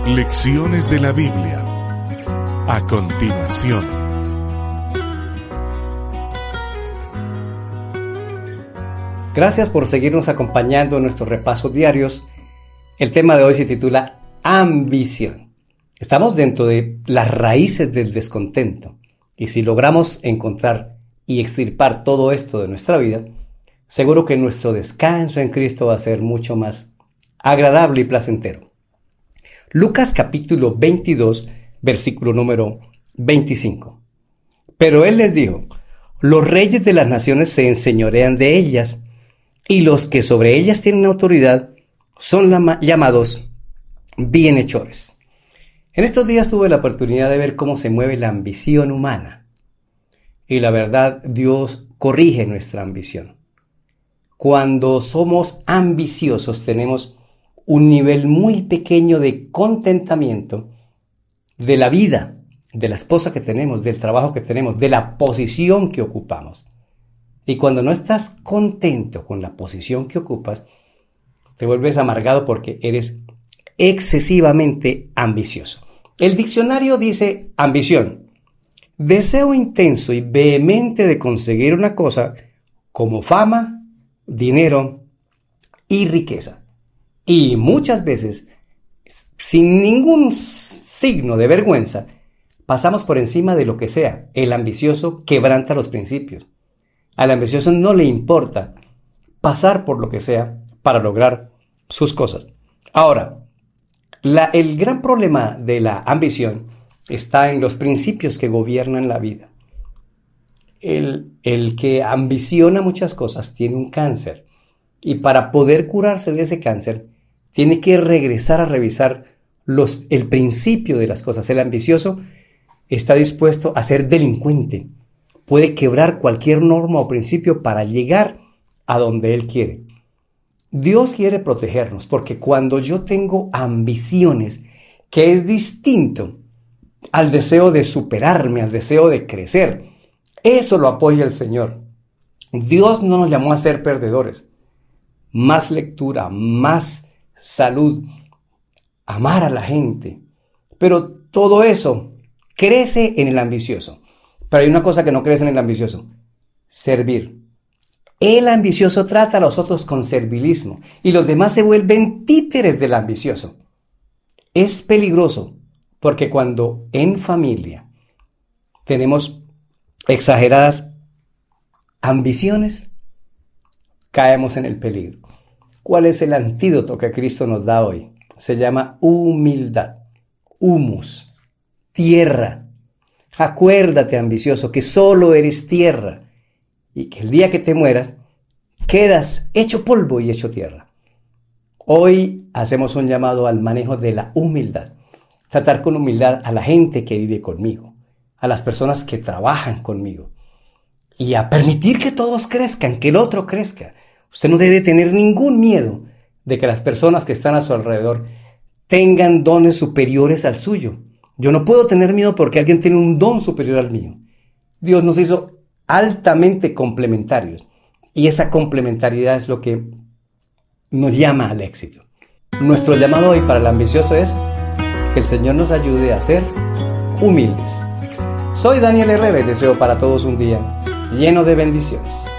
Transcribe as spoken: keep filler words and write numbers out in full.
Lecciones de la Biblia. A continuación. Gracias por seguirnos acompañando en nuestros repasos diarios. El tema de hoy se titula Ambición. Estamos dentro de las raíces del descontento. Y si logramos encontrar y extirpar todo esto de nuestra vida, seguro que nuestro descanso en Cristo va a ser mucho más agradable y placentero. Lucas capítulo veintidós, versículo número veinticinco. Pero él les dijo: los reyes de las naciones se enseñorean de ellas, y los que sobre ellas tienen autoridad son llamados bienhechores. En estos días tuve la oportunidad de ver cómo se mueve la ambición humana. Y la verdad, Dios corrige nuestra ambición. Cuando somos ambiciosos, tenemos un nivel muy pequeño de contentamiento de la vida, de la esposa que tenemos, del trabajo que tenemos, de la posición que ocupamos. Y cuando no estás contento con la posición que ocupas, te vuelves amargado porque eres excesivamente ambicioso. El diccionario dice ambición: deseo intenso y vehemente de conseguir una cosa como fama, dinero y riqueza. Y muchas veces, sin ningún signo de vergüenza, pasamos por encima de lo que sea. El ambicioso quebranta los principios. Al ambicioso no le importa pasar por lo que sea para lograr sus cosas. Ahora, la, el gran problema de la ambición está en los principios que gobiernan la vida. El, el que ambiciona muchas cosas tiene un cáncer, y para poder curarse de ese cáncer tiene que regresar a revisar los, el principio de las cosas. El ambicioso está dispuesto a ser delincuente, puede quebrar cualquier norma o principio para llegar a donde él quiere. Dios quiere protegernos, porque cuando yo tengo ambiciones, que es distinto al deseo de superarme, al deseo de crecer, eso lo apoya el Señor. Dios no nos llamó a ser perdedores. Más lectura, más salud, amar a la gente. Pero todo eso crece en el ambicioso. Pero hay una cosa que no crece en el ambicioso: servir. El ambicioso trata a los otros con servilismo y los demás se vuelven títeres del ambicioso. Es peligroso, porque cuando en familia tenemos exageradas ambiciones, caemos en el peligro. ¿Cuál es el antídoto que Cristo nos da hoy? Se llama humildad, humus, tierra. Acuérdate, ambicioso, que solo eres tierra y que el día que te mueras quedas hecho polvo y hecho tierra. Hoy hacemos un llamado al manejo de la humildad. Tratar con humildad a la gente que vive conmigo, a las personas que trabajan conmigo, y a permitir que todos crezcan, que el otro crezca. Usted no debe tener ningún miedo de que las personas que están a su alrededor tengan dones superiores al suyo. Yo no puedo tener miedo porque alguien tiene un don superior al mío. Dios nos hizo altamente complementarios, y esa complementariedad es lo que nos llama al éxito. Nuestro llamado hoy para el ambicioso es que el Señor nos ayude a ser humildes. Soy Daniel Herrera y deseo para todos un día lleno de bendiciones.